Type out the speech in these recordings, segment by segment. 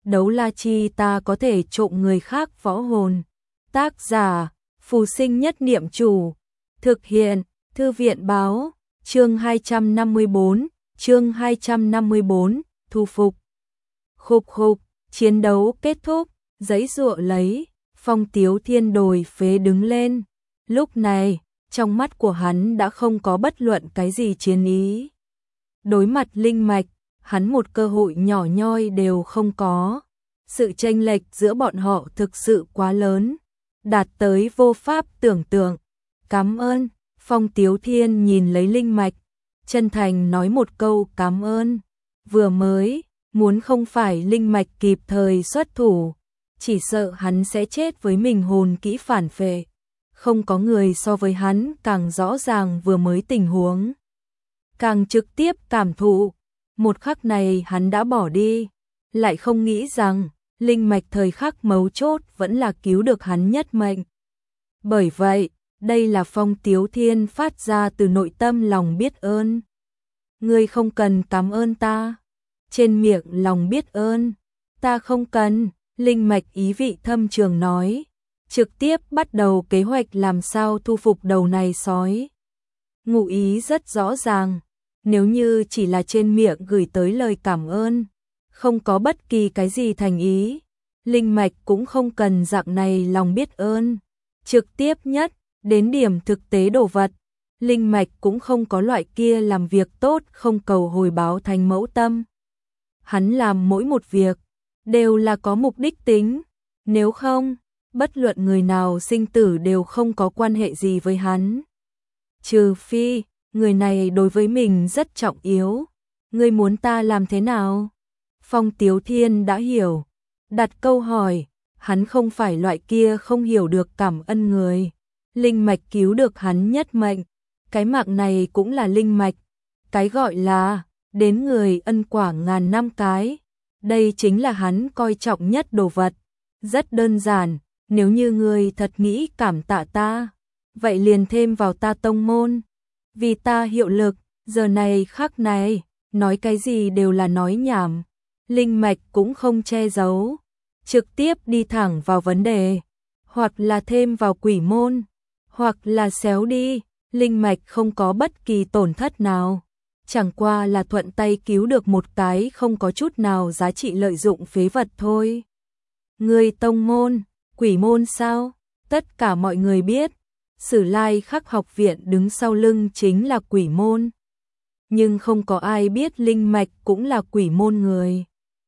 đấu la chi ta có thể trộm người khác võ hồn. Tác giả, Phù Sinh Nhất Niệm Chủ. Thực hiện, Thư viện Báo. Chương 254, thu phục. Khục khục, chiến đấu kết thúc, giãy giụa lấy, Phong Tiếu Thiên đổi phế đứng lên. Lúc này, trong mắt của hắn đã không có bất luận cái gì chiến ý. Đối mặt linh mạch, hắn một cơ hội nhỏ nhoi đều không có. Sự chênh lệch giữa bọn họ thực sự quá lớn, đạt tới vô pháp tưởng tượng. Cảm ơn, Phong Tiếu Thiên nhìn lấy linh mạch, chân thành nói một câu cảm ơn. Vừa mới, muốn không phải linh mạch kịp thời xuất thủ, chỉ sợ hắn sẽ chết với mình hồn kỹ phản phệ. Không có người so với hắn càng rõ ràng vừa mới tình huống, càng trực tiếp cảm thụ. Một khắc này hắn đã bỏ đi, lại không nghĩ rằng linh mạch thời khắc mấu chốt vẫn là cứu được hắn nhất mệnh. Bởi vậy, đây là Phong Tiếu Thiên phát ra từ nội tâm lòng biết ơn. Ngươi không cần cảm ơn ta. Trên miệng lòng biết ơn, ta không cần, linh mạch ý vị thâm trường nói. Trực tiếp bắt đầu kế hoạch làm sao thu phục đầu này sói. Ngụ ý rất rõ ràng, nếu như chỉ là trên miệng gửi tới lời cảm ơn, không có bất kỳ cái gì thành ý, linh mạch cũng không cần dạng này lòng biết ơn. Trực tiếp nhất, đến điểm thực tế đồ vật, linh mạch cũng không có loại kia làm việc tốt không cầu hồi báo thành mẫu tâm. Hắn làm mỗi một việc, đều là có mục đích tính, nếu không, bất luận người nào sinh tử đều không có quan hệ gì với hắn. Trừ phi, người này đối với mình rất trọng yếu. Ngươi muốn ta làm thế nào? Phong Tiếu Thiên đã hiểu, đặt câu hỏi, hắn không phải loại kia không hiểu được cảm ơn người. Linh mạch cứu được hắn nhất mệnh, cái mạng này cũng là linh mạch. Cái gọi là, đến người ân quả ngàn năm cái, đây chính là hắn coi trọng nhất đồ vật. Rất đơn giản, nếu như ngươi thật nghĩ cảm tạ ta, vậy liền thêm vào ta tông môn. Vì ta hiệu lực, giờ này khắc này, nói cái gì đều là nói nhảm. Linh mạch cũng không che giấu, trực tiếp đi thẳng vào vấn đề. Hoặc là thêm vào quỷ môn, hoặc là xéo đi, linh mạch không có bất kỳ tổn thất nào. Chẳng qua là thuận tay cứu được một cái không có chút nào giá trị lợi dụng phế vật thôi. Người tông môn, quỷ môn sao? Tất cả mọi người biết, Sử Lai Khắc học viện đứng sau lưng chính là quỷ môn. Nhưng không có ai biết linh mạch cũng là quỷ môn người.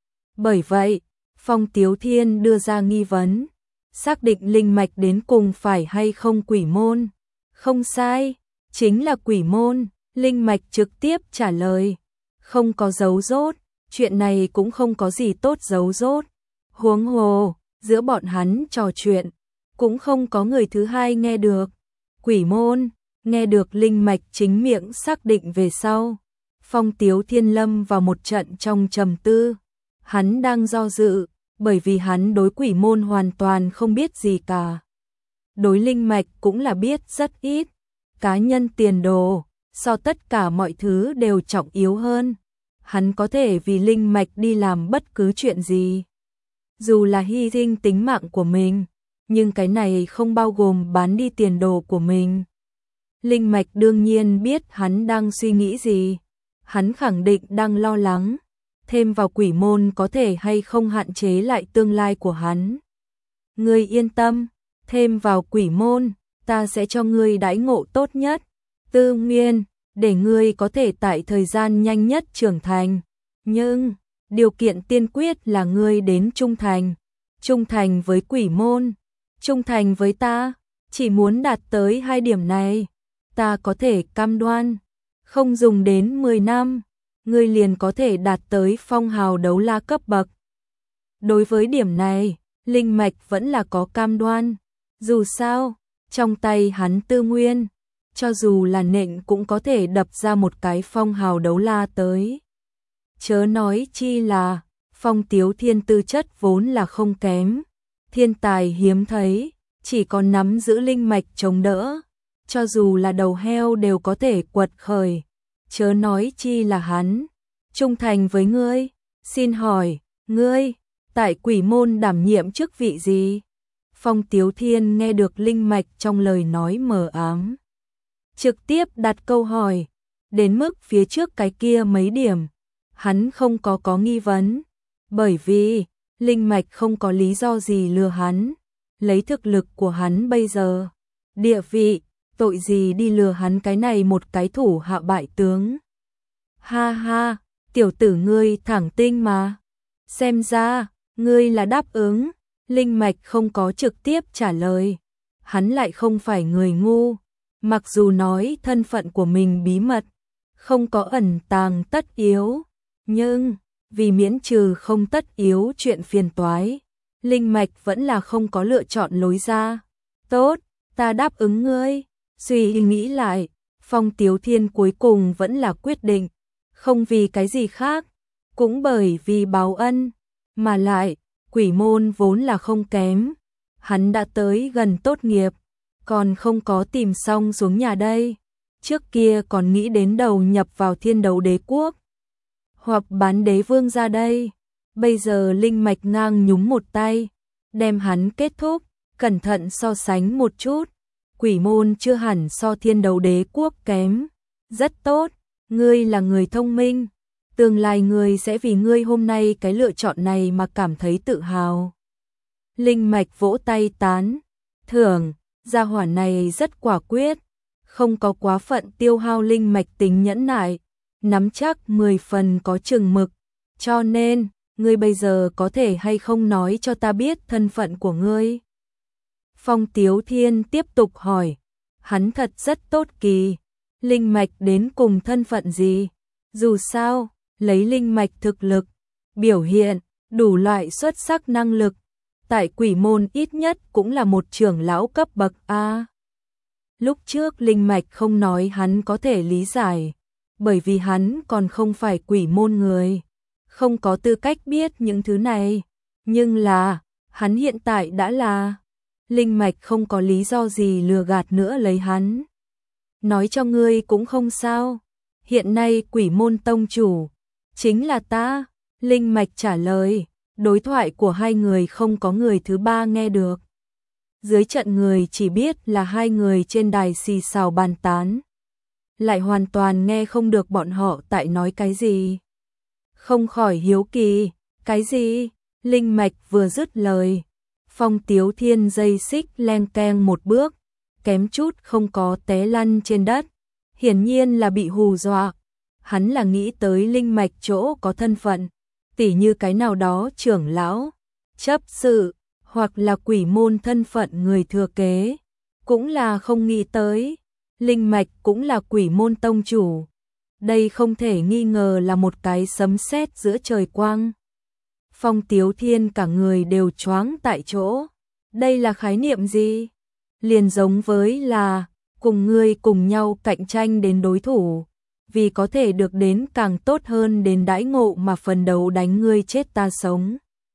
Bởi vậy, Phong Tiếu Thiên đưa ra nghi vấn, xác định linh mạch đến cùng phải hay không quỷ môn. Không sai, chính là quỷ môn. Linh mạch trực tiếp trả lời, không có giấu giốt, chuyện này cũng không có gì tốt giấu giốt. Huống hồ, giữa bọn hắn trò chuyện, cũng không có người thứ hai nghe được. Quỷ môn, nghe được linh mạch chính miệng xác định về sau. Phong Tiếu Thiên lâm vào một trận trong trầm tư. Hắn đang do dự, bởi vì hắn đối quỷ môn hoàn toàn không biết gì cả. Đối linh mạch cũng là biết rất ít. Cá nhân tiền đồ, so tất cả mọi thứ đều trọng yếu hơn. Hắn có thể vì linh mạch đi làm bất cứ chuyện gì, dù là hy sinh tính mạng của mình, nhưng cái này không bao gồm bán đi tiền đồ của mình. Linh mạch đương nhiên biết hắn đang suy nghĩ gì. Hắn khẳng định đang lo lắng, thêm vào quỷ môn có thể hay không hạn chế lại tương lai của hắn. Ngươi yên tâm, thêm vào quỷ môn, ta sẽ cho ngươi đãi ngộ tốt nhất. Tư nguyên, để ngươi có thể tại thời gian nhanh nhất trưởng thành. Nhưng, điều kiện tiên quyết là ngươi đến trung thành. Trung thành với quỷ môn, trung thành với ta. Chỉ muốn đạt tới 2 điểm này, ta có thể cam đoan, không dùng đến 10 năm, ngươi liền có thể đạt tới phong hào đấu la cấp bậc. Đối với điểm này, linh mạch vẫn là có cam đoan. Dù sao, trong tay hắn tư nguyên, cho dù là nện cũng có thể đập ra một cái phong hào đấu la tới. Chớ nói chi là, Phong Tiếu Thiên tư chất vốn là không kém. Thiên tài hiếm thấy, chỉ còn nắm giữ linh mạch chống đỡ. Cho dù là đầu heo đều có thể quật khởi. Chớ nói chi là hắn. Trung thành với ngươi, xin hỏi, ngươi, tại quỷ môn đảm nhiệm chức vị gì? Phong Tiếu Thiên nghe được linh mạch trong lời nói mờ ám, trực tiếp đặt câu hỏi, đến mức phía trước cái kia mấy điểm, hắn không có nghi vấn, bởi vì linh mạch không có lý do gì lừa hắn, lấy thực lực của hắn bây giờ, địa vị, tội gì đi lừa hắn cái này một cái thủ hạ bại tướng. Ha ha, tiểu tử ngươi thẳng tinh mà, xem ra, ngươi là đáp ứng, linh mạch không có trực tiếp trả lời, hắn lại không phải người ngu, mặc dù nói thân phận của mình bí mật, không có ẩn tàng tất yếu, nhưng vì miễn trừ không tất yếu chuyện phiền toái, linh mạch vẫn là không có lựa chọn lối ra. Tốt, ta đáp ứng ngươi. Suy nghĩ lại, Phong Tiếu Thiên cuối cùng vẫn là quyết định, không vì cái gì khác, cũng bởi vì báo ân, mà lại, quỷ môn vốn là không kém, hắn đã tới gần tốt nghiệp, còn không có tìm xong xuống nhà đây, trước kia còn nghĩ đến đầu nhập vào Thiên Đấu Đế Quốc, hoặc bán Đế Vương ra đây, bây giờ linh mạch ngang nhúng một tay, đem hắn kết thúc, cẩn thận so sánh một chút. Quỷ môn chưa hẳn so Thiên Đấu Đế Quốc kém, rất tốt, ngươi là người thông minh, tương lai ngươi sẽ vì ngươi hôm nay cái lựa chọn này mà cảm thấy tự hào. Linh mạch vỗ tay tán, thưởng, gia hỏa này rất quả quyết, không có quá phận tiêu hao linh mạch tính nhẫn nại, nắm chắc 10 phần có chừng mực, cho nên, ngươi bây giờ có thể hay không nói cho ta biết thân phận của ngươi? Phong Tiếu Thiên tiếp tục hỏi, hắn thật rất tốt kỳ, linh mạch đến cùng thân phận gì? Dù sao, lấy linh mạch thực lực, biểu hiện, đủ loại xuất sắc năng lực, tại quỷ môn ít nhất cũng là một trưởng lão cấp bậc A. Lúc trước linh mạch không nói hắn có thể lý giải, bởi vì hắn còn không phải quỷ môn người, không có tư cách biết những thứ này, nhưng là, hắn hiện tại đã là... Linh mạch không có lý do gì lừa gạt nữa lấy hắn. Nói cho ngươi cũng không sao. Hiện nay quỷ môn tông chủ chính là ta. Linh mạch trả lời. Đối thoại của hai người không có người thứ ba nghe được. Dưới trận người chỉ biết là hai người trên đài xì xào bàn tán. Lại hoàn toàn nghe không được bọn họ tại nói cái gì. Không khỏi hiếu kỳ. Cái gì? Linh mạch vừa dứt lời. Phong Tiếu Thiên dây xích leng keng một bước, kém chút không có té lăn trên đất, hiển nhiên là bị hù dọa. Hắn là nghĩ tới linh mạch chỗ có thân phận, tỉ như cái nào đó trưởng lão, chấp sự, hoặc là quỷ môn thân phận người thừa kế, cũng là không nghĩ tới. Linh mạch cũng là quỷ môn tông chủ. Đây không thể nghi ngờ là một cái sấm sét giữa trời quang. Phong Tiếu Thiên cả người đều choáng tại chỗ. Đây là khái niệm gì? Liền giống với là cùng ngươi cùng nhau cạnh tranh đến đối thủ, vì có thể được đến càng tốt hơn đến đãi ngộ mà phần đầu đánh ngươi chết ta sống.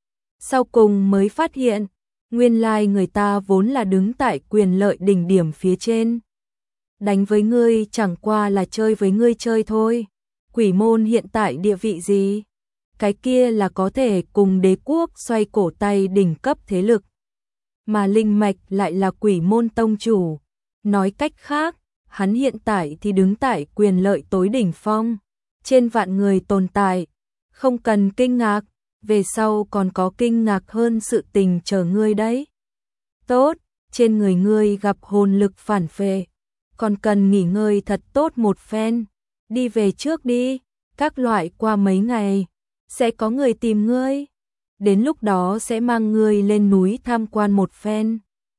Sau cùng mới phát hiện, nguyên lai người ta vốn là đứng tại quyền lợi đỉnh điểm phía trên. Đánh với ngươi chẳng qua là chơi với ngươi chơi thôi. Quỷ môn hiện tại địa vị gì? Cái kia là có thể cùng đế quốc xoay cổ tay đỉnh cấp thế lực. Mà linh mạch lại là quỷ môn tông chủ. Nói cách khác, hắn hiện tại thì đứng tại quyền lợi tối đỉnh phong. Trên vạn người tồn tại. Không cần kinh ngạc, về sau còn có kinh ngạc hơn sự tình chờ ngươi đấy. Tốt, trên người ngươi gặp hồn lực phản phệ. Còn cần nghỉ ngơi thật tốt một phen. Đi về trước đi, các loại qua mấy ngày. Sẽ có người tìm ngươi, đến lúc đó sẽ mang ngươi lên núi tham quan một phen.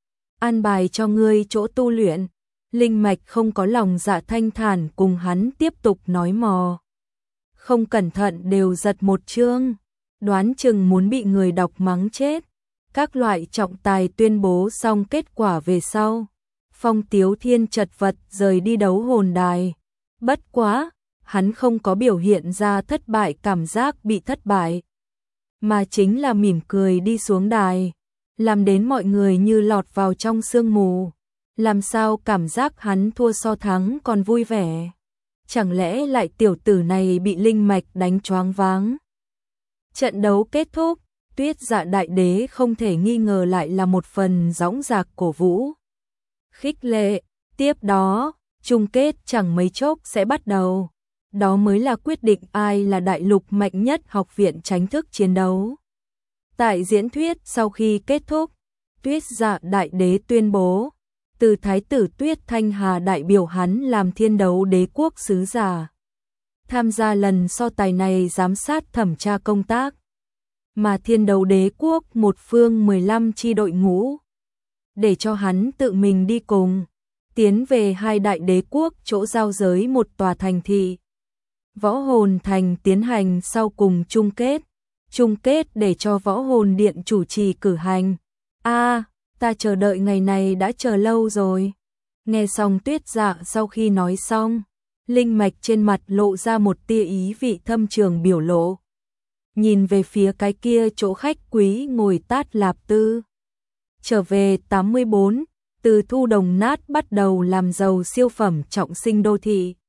An bài cho ngươi chỗ tu luyện, linh mạch không có lòng dạ thanh thản cùng hắn tiếp tục nói mò. Không cẩn thận đều giật một chương, đoán chừng muốn bị người đọc mắng chết. Các loại trọng tài tuyên bố xong kết quả về sau. Phong Tiếu Thiên chật vật rời đi đấu hồn đài. Bất quá! Hắn không có biểu hiện ra thất bại cảm giác bị thất bại, mà chính là mỉm cười đi xuống đài, làm đến mọi người như lọt vào trong sương mù. Làm sao cảm giác hắn thua so thắng còn vui vẻ? Chẳng lẽ lại tiểu tử này bị linh mạch đánh choáng váng? Trận đấu kết thúc, Tuyết Dạ đại đế không thể nghi ngờ lại là một phần dõng dạc cổ vũ. Khích lệ, tiếp đó, chung kết chẳng mấy chốc sẽ bắt đầu. Đó mới là quyết định ai là đại lục mạnh nhất học viện tránh thức chiến đấu. Tại diễn thuyết sau khi kết thúc, Tuyết Dạ đại đế tuyên bố, từ thái tử Tuyết Thanh Hà đại biểu hắn làm thiên đấu đế quốc sứ giả. Tham gia lần so tài này giám sát thẩm tra công tác. Mà thiên đấu đế quốc một phương 15 chi đội ngũ. Để cho hắn tự mình đi cùng, tiến về hai đại đế quốc chỗ giao giới một tòa thành thị. Võ Hồn Thành tiến hành sau cùng chung kết. Chung kết để cho Võ Hồn Điện chủ trì cử hành. Ta chờ đợi ngày này đã chờ lâu rồi. Nghe xong Tuyết Dạ sau khi nói xong, linh mạch trên mặt lộ ra một tia ý vị thâm trường biểu lộ. Nhìn về phía cái kia chỗ khách quý ngồi tát lạp tư. Trở về 84, từ thu đồng nát bắt đầu làm giàu siêu phẩm trọng sinh đô thị.